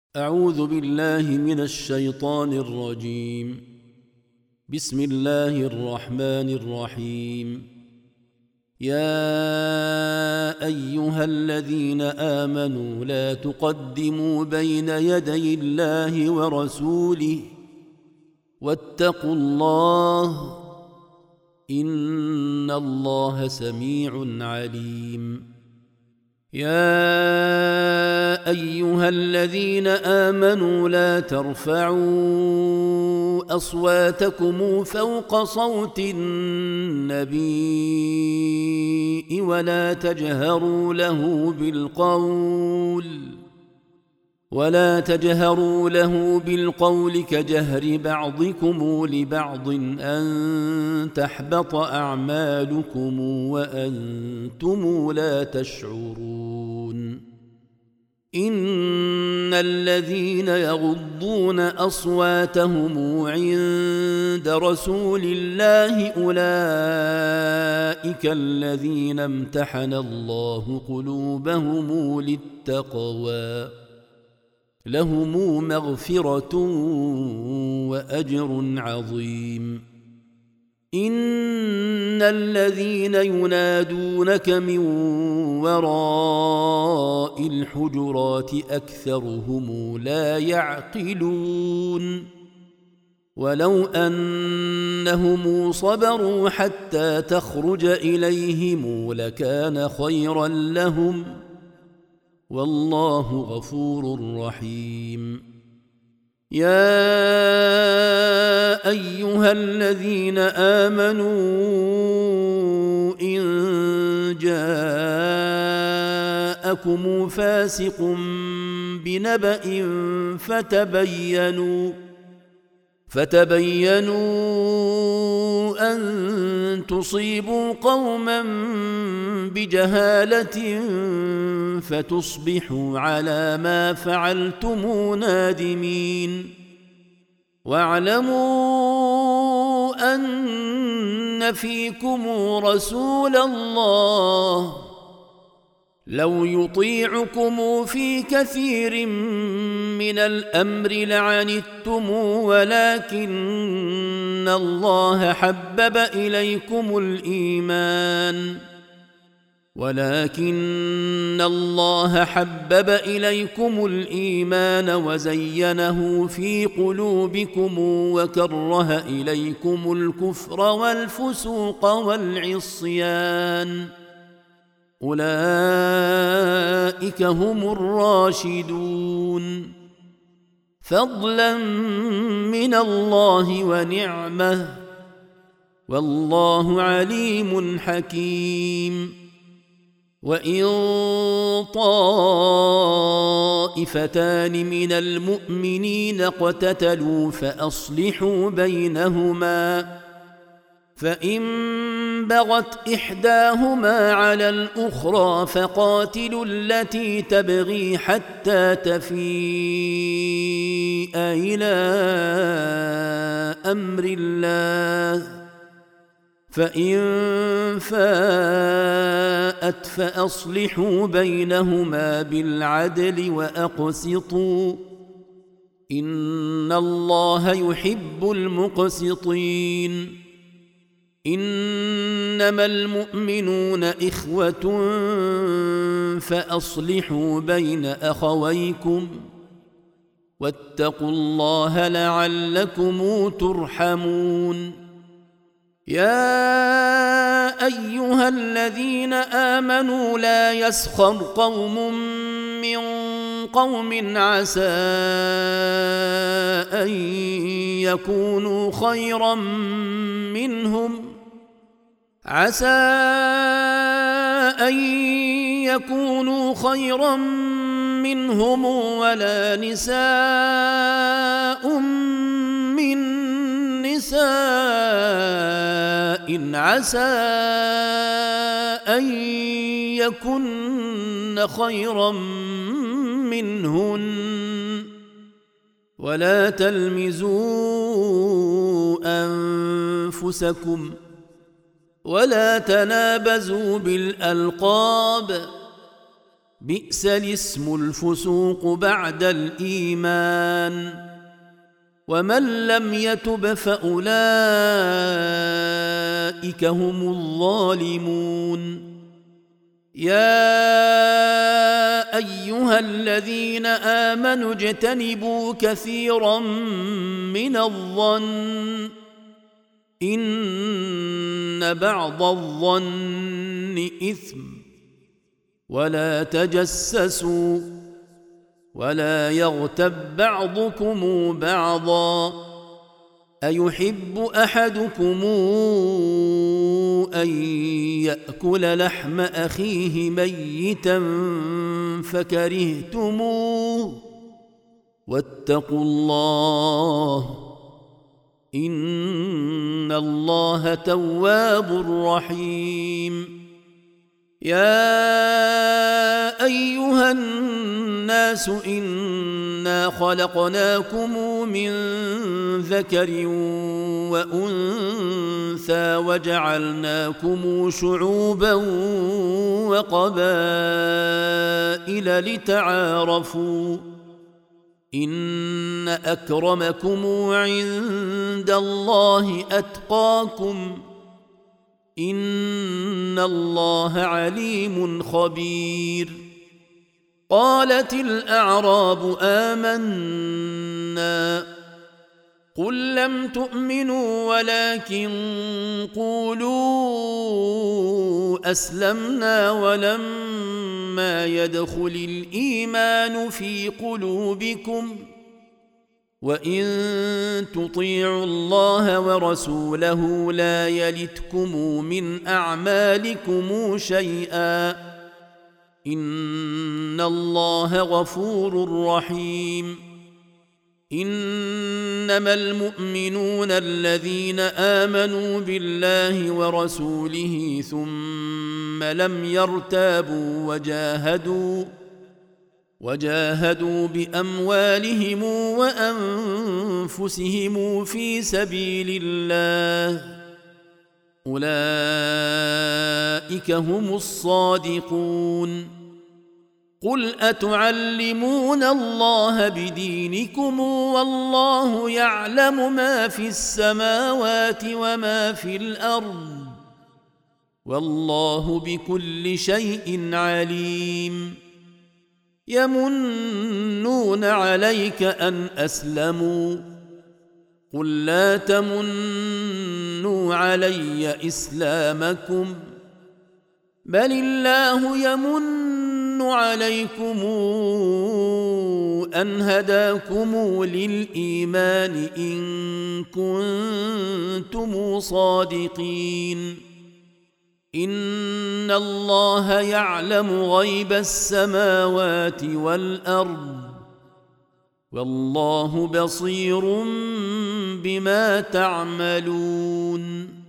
أعوذ بالله من الشيطان الرجيم. بسم الله الرحمن الرحيم. يا أيها الذين آمنوا لا تقدموا بين يدي الله ورسوله واتقوا الله إن الله سميع عليم. يا أيها الذين آمنوا لا ترفعوا أصواتكم فوق صوت النبي ولا تجهروا له بالقول كجهر بعضكم لبعض أن تحبط أعمالكم وأنتم لا تشعرون. إن الذين يغضون أصواتهم عند رسول الله أولئك الذين امتحن الله قلوبهم للتقوى لهم مغفرة وأجر عظيم. إن الذين ينادونك من وراء الحجرات أكثرهم لا يعقلون. ولو أنهم صبروا حتى تخرج إليهم لكان خيرا لهم والله غفور رحيم. يا أيها الذين آمنوا إن جاءكم فاسق بنبأ فتبينوا أن تصيبوا قوما بجهالة فتصبحوا على ما فعلتم نادمين. واعلموا أن فيكم رسول الله لو يطيعكم في كثير من الأمر لعنتم ولكن الله حبب إليكم الإيمان وزينه في قلوبكم وكره إليكم الكفر والفسوق والعصيان أولئك هم الراشدون فضلا من الله ونعمة والله عليم حكيم. وإن طائفتان من المؤمنين اقتتلوا فأصلحوا بينهما فإن بغت إحداهما على الأخرى فقاتلوا التي تبغي حتى تفيء إلى أمر الله فإن فاءت فأصلحوا بينهما بالعدل وأقسطوا إن الله يحب المقسطين. إنما المؤمنون إخوة فأصلحوا بين أخويكم واتقوا الله لعلكم ترحمون. يا أيها الذين آمنوا لا يسخر قوم من قوم عسى أن يكونوا خيرا منهم ولا نساء من نساء عسى أن يكن خيرا منهن ولا تلمزوا أنفسكم ولا تنابزوا بالألقاب بئس الاسم الفسوق بعد الإيمان ومن لم يتب فأولئك هم الظالمون يا أيها الذين آمنوا اجتنبوا كثيرا من الظن إن بعض الظن إثم ولا تجسسوا ولا يغتب بعضكم بعضا أيحب أحدكم أن يأكل لحم أخيه ميتا فكرهتموه واتقوا الله إن الله تواب رحيم يا أيها الناس إنا خلقناكم من ذكر وأنثى وجعلناكم شعوبا وقبائل لتعارفوا إن أكرمكم عند الله أتقاكم إن الله عليم خبير قالت الأعراب آمنا قل لم تؤمنوا ولكن قولوا أسلمنا ولما يدخل الإيمان في قلوبكم وإن تطيعوا الله ورسوله لا يلتكم من أعمالكم شيئا إن الله غفور رحيم إنما المؤمنون الذين آمنوا بالله ورسوله ثم لم يرتابوا وجاهدوا بأموالهم وأنفسهم في سبيل الله أولئك هم الصادقون قل أتعلمون الله بدينكم والله يعلم ما في السماوات وما في الأرض والله بكل شيء عليم يمنون عليك أن أسلموا قل لا تمنوا علي إسلامكم بل الله يمن عليكم أن هداكم للإيمان إن كنتم صادقين إن الله يعلم غيب السماوات والأرض والله بصير بما تعملون